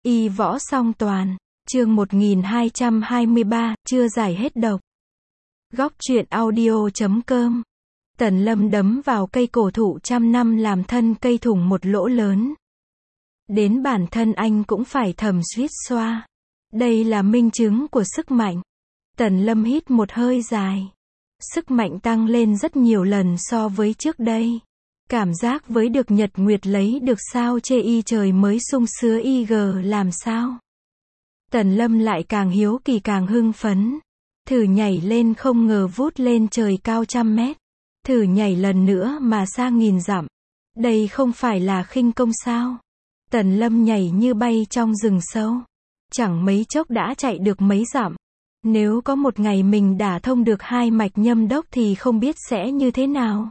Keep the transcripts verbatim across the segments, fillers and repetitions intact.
Y võ song toàn, chương một nghìn hai trăm hai mươi ba, chưa giải hết độc. Góc truyện audio chấm com. Tần Lâm đấm vào cây cổ thụ trăm năm làm thân cây thủng một lỗ lớn. Đến bản thân anh cũng phải thầm suýt xoa. Đây là minh chứng của sức mạnh. Tần Lâm hít một hơi dài. Sức mạnh tăng lên rất nhiều lần so với trước đây. Cảm giác với được nhật nguyệt lấy được sao chê y trời mới sung sứa y gờ làm sao. Tần Lâm lại càng hiếu kỳ càng hưng phấn. Thử nhảy lên không ngờ vút lên trời cao trăm mét. Thử nhảy lần nữa mà xa nghìn dặm. Đây không phải là khinh công sao. Tần Lâm nhảy như bay trong rừng sâu. Chẳng mấy chốc đã chạy được mấy dặm. Nếu có một ngày mình đả thông được hai mạch nhâm đốc thì không biết sẽ như thế nào.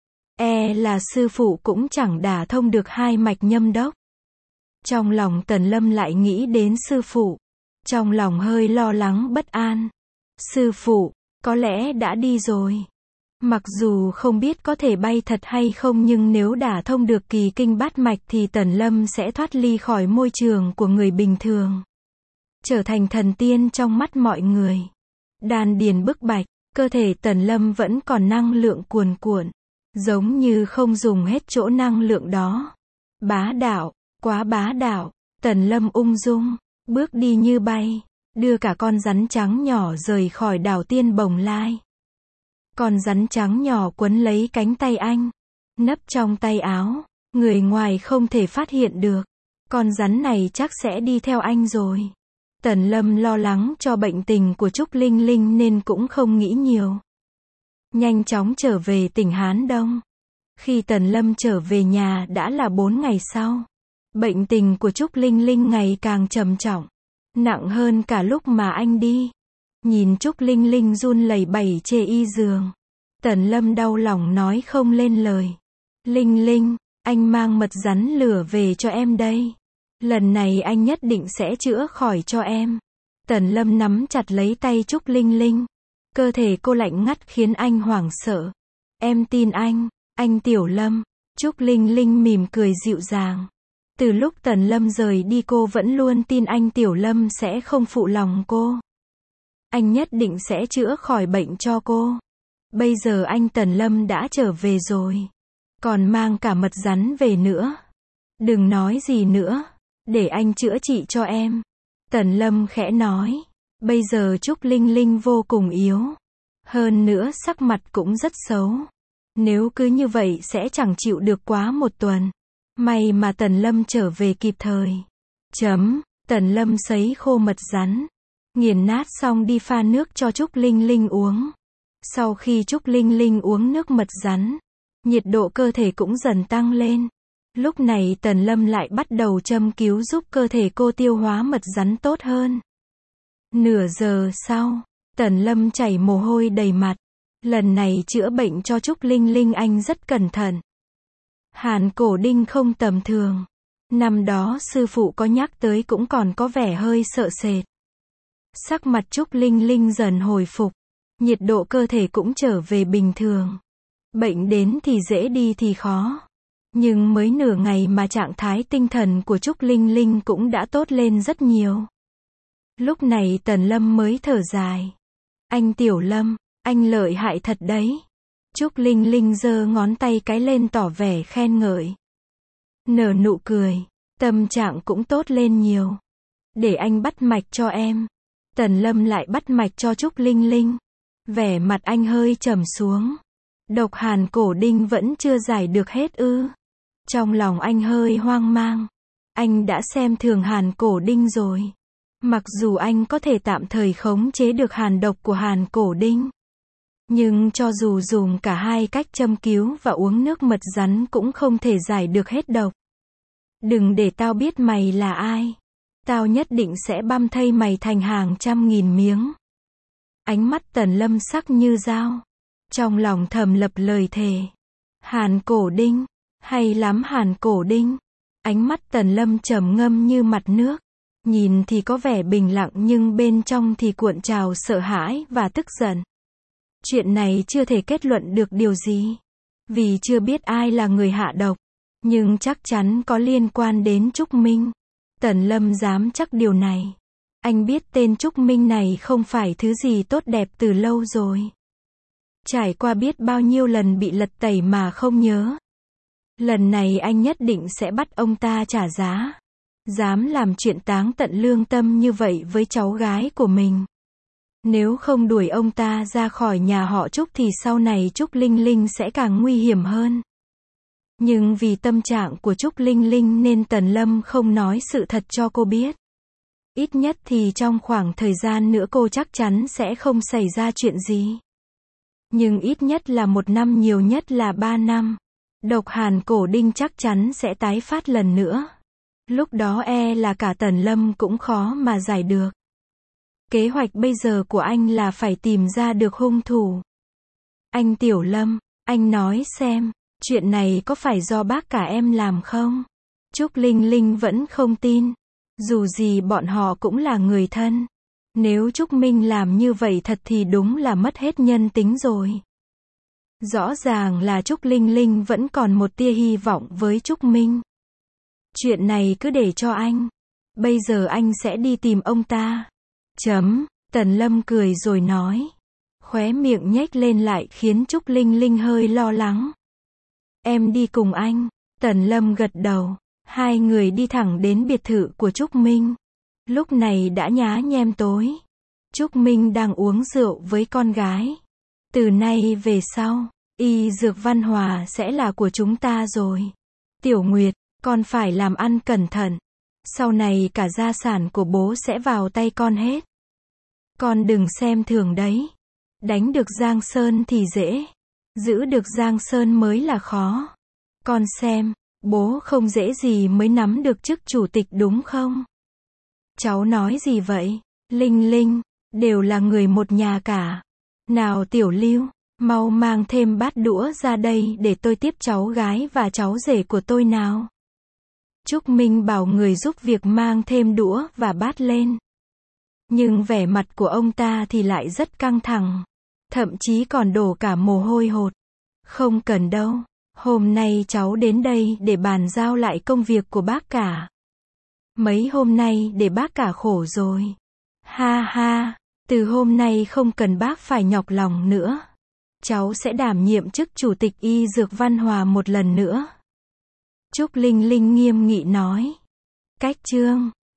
E là sư phụ cũng chẳng đả thông được hai mạch nhâm đốc. Trong lòng Tần Lâm lại nghĩ đến sư phụ. Trong lòng hơi lo lắng bất an. Sư phụ, có lẽ đã đi rồi. Mặc dù không biết có thể bay thật hay không nhưng nếu đả thông được kỳ kinh bát mạch thì Tần Lâm sẽ thoát ly khỏi môi trường của người bình thường. Trở thành thần tiên trong mắt mọi người. Đan điền bức bạch, cơ thể Tần Lâm vẫn còn năng lượng cuồn cuộn. Giống như không dùng hết chỗ năng lượng đó. Bá đạo, quá bá đạo. Tần Lâm ung dung, bước đi như bay, đưa cả con rắn trắng nhỏ rời khỏi đảo Tiên Bồng Lai. Con rắn trắng nhỏ quấn lấy cánh tay anh, nấp trong tay áo, người ngoài không thể phát hiện được. Con rắn này chắc sẽ đi theo anh rồi. Tần Lâm lo lắng cho bệnh tình của Trúc Linh Linh nên cũng không nghĩ nhiều. Nhanh chóng trở về tỉnh Hán Đông. Khi Tần Lâm trở về nhà đã là bốn ngày sau. Bệnh tình của Trúc Linh Linh ngày càng trầm trọng. Nặng hơn cả lúc mà anh đi. Nhìn Trúc Linh Linh run lẩy bẩy chê y giường. Tần Lâm đau lòng nói không lên lời. Linh Linh, anh mang mật rắn lửa về cho em đây. Lần này anh nhất định sẽ chữa khỏi cho em. Tần Lâm nắm chặt lấy tay Trúc Linh Linh. Cơ thể cô lạnh ngắt khiến anh hoảng sợ. Em tin anh, anh Tiểu Lâm. Trúc Linh Linh mỉm cười dịu dàng. Từ lúc Tần Lâm rời đi cô vẫn luôn tin anh Tiểu Lâm sẽ không phụ lòng cô. Anh nhất định sẽ chữa khỏi bệnh cho cô. Bây giờ anh Tần Lâm đã trở về rồi. Còn mang cả mật rắn về nữa. Đừng nói gì nữa. Để anh chữa trị cho em. Tần Lâm khẽ nói. Bây giờ Trúc Linh Linh vô cùng yếu. Hơn nữa sắc mặt cũng rất xấu. Nếu cứ như vậy sẽ chẳng chịu được quá một tuần. May mà Tần Lâm trở về kịp thời. Chấm, Tần Lâm sấy khô mật rắn. Nghiền nát xong đi pha nước cho Trúc Linh Linh uống. Sau khi Trúc Linh Linh uống nước mật rắn, nhiệt độ cơ thể cũng dần tăng lên. Lúc này Tần Lâm lại bắt đầu châm cứu giúp cơ thể cô tiêu hóa mật rắn tốt hơn. Nửa giờ sau, Tần Lâm chảy mồ hôi đầy mặt. Lần này chữa bệnh cho Trúc Linh Linh anh rất cẩn thận. Hàn Cổ Đinh không tầm thường. Năm đó sư phụ có nhắc tới cũng còn có vẻ hơi sợ sệt. Sắc mặt Trúc Linh Linh dần hồi phục. Nhiệt độ cơ thể cũng trở về bình thường. Bệnh đến thì dễ đi thì khó. Nhưng mới nửa ngày mà trạng thái tinh thần của Trúc Linh Linh cũng đã tốt lên rất nhiều. Lúc này Tần Lâm mới thở dài. Anh Tiểu Lâm, anh lợi hại thật đấy. Trúc Linh Linh giơ ngón tay cái lên tỏ vẻ khen ngợi. Nở nụ cười, tâm trạng cũng tốt lên nhiều. Để anh bắt mạch cho em. Tần Lâm lại bắt mạch cho Trúc Linh Linh. Vẻ mặt anh hơi trầm xuống. Độc Hàn Cổ Đinh vẫn chưa giải được hết ư? Trong lòng anh hơi hoang mang. Anh đã xem thường Hàn Cổ Đinh rồi. Mặc dù anh có thể tạm thời khống chế được hàn độc của Hàn Cổ Đinh. Nhưng cho dù dùng cả hai cách châm cứu và uống nước mật rắn cũng không thể giải được hết độc. Đừng để tao biết mày là ai. Tao nhất định sẽ băm thây mày thành hàng trăm nghìn miếng. Ánh mắt Tần Lâm sắc như dao. Trong lòng thầm lập lời thề. Hàn Cổ Đinh. Hay lắm Hàn Cổ Đinh. Ánh mắt Tần Lâm trầm ngâm như mặt nước. Nhìn thì có vẻ bình lặng nhưng bên trong thì cuộn trào sợ hãi và tức giận. Chuyện này chưa thể kết luận được điều gì. Vì chưa biết ai là người hạ độc. Nhưng chắc chắn có liên quan đến Trúc Minh. Tần Lâm dám chắc điều này. Anh biết tên Trúc Minh này không phải thứ gì tốt đẹp từ lâu rồi. Trải qua biết bao nhiêu lần bị lật tẩy mà không nhớ. Lần này anh nhất định sẽ bắt ông ta trả giá. Dám làm chuyện táng tận lương tâm như vậy với cháu gái của mình. Nếu không đuổi ông ta ra khỏi nhà họ Trúc thì sau này Trúc Linh Linh sẽ càng nguy hiểm hơn. Nhưng vì tâm trạng của Trúc Linh Linh nên Tần Lâm không nói sự thật cho cô biết. Ít nhất thì trong khoảng thời gian nữa cô chắc chắn sẽ không xảy ra chuyện gì. Nhưng ít nhất là một năm, nhiều nhất là ba năm. Độc Hàn Cổ Đinh chắc chắn sẽ tái phát lần nữa. Lúc đó e là cả Tần Lâm cũng khó mà giải được. Kế hoạch bây giờ của anh là phải tìm ra được hung thủ. Anh Tiểu Lâm, anh nói xem, chuyện này có phải do bác cả em làm không? Trúc Linh Linh vẫn không tin. Dù gì bọn họ cũng là người thân. Nếu Trúc Minh làm như vậy thật thì đúng là mất hết nhân tính rồi. Rõ ràng là Trúc Linh Linh vẫn còn một tia hy vọng với Trúc Minh. Chuyện này cứ để cho anh. Bây giờ anh sẽ đi tìm ông ta. Chấm, Tần Lâm cười rồi nói. Khóe miệng nhếch lên lại khiến Trúc Linh Linh hơi lo lắng. Em đi cùng anh. Tần Lâm gật đầu. Hai người đi thẳng đến biệt thự của Trúc Minh. Lúc này đã nhá nhem tối. Trúc Minh đang uống rượu với con gái. Từ nay về sau, Y Dược Văn Hòa sẽ là của chúng ta rồi. Tiểu Nguyệt, con phải làm ăn cẩn thận. Sau này cả gia sản của bố sẽ vào tay con hết. Con đừng xem thường đấy. Đánh được Giang Sơn thì dễ. Giữ được Giang Sơn mới là khó. Con xem, bố không dễ gì mới nắm được chức chủ tịch đúng không? Cháu nói gì vậy? Linh Linh, đều là người một nhà cả. Nào Tiểu Lưu, mau mang thêm bát đũa ra đây để tôi tiếp cháu gái và cháu rể của tôi nào. Trúc Minh bảo người giúp việc mang thêm đũa và bát lên. Nhưng vẻ mặt của ông ta thì lại rất căng thẳng. Thậm chí còn đổ cả mồ hôi hột. Không cần đâu. Hôm nay cháu đến đây để bàn giao lại công việc của bác cả. Mấy hôm nay để bác cả khổ rồi. Ha ha, từ hôm nay không cần bác phải nhọc lòng nữa. Cháu sẽ đảm nhiệm chức chủ tịch Y Dược Văn Hòa một lần nữa. Trúc Linh Linh nghiêm nghị nói. Cách chương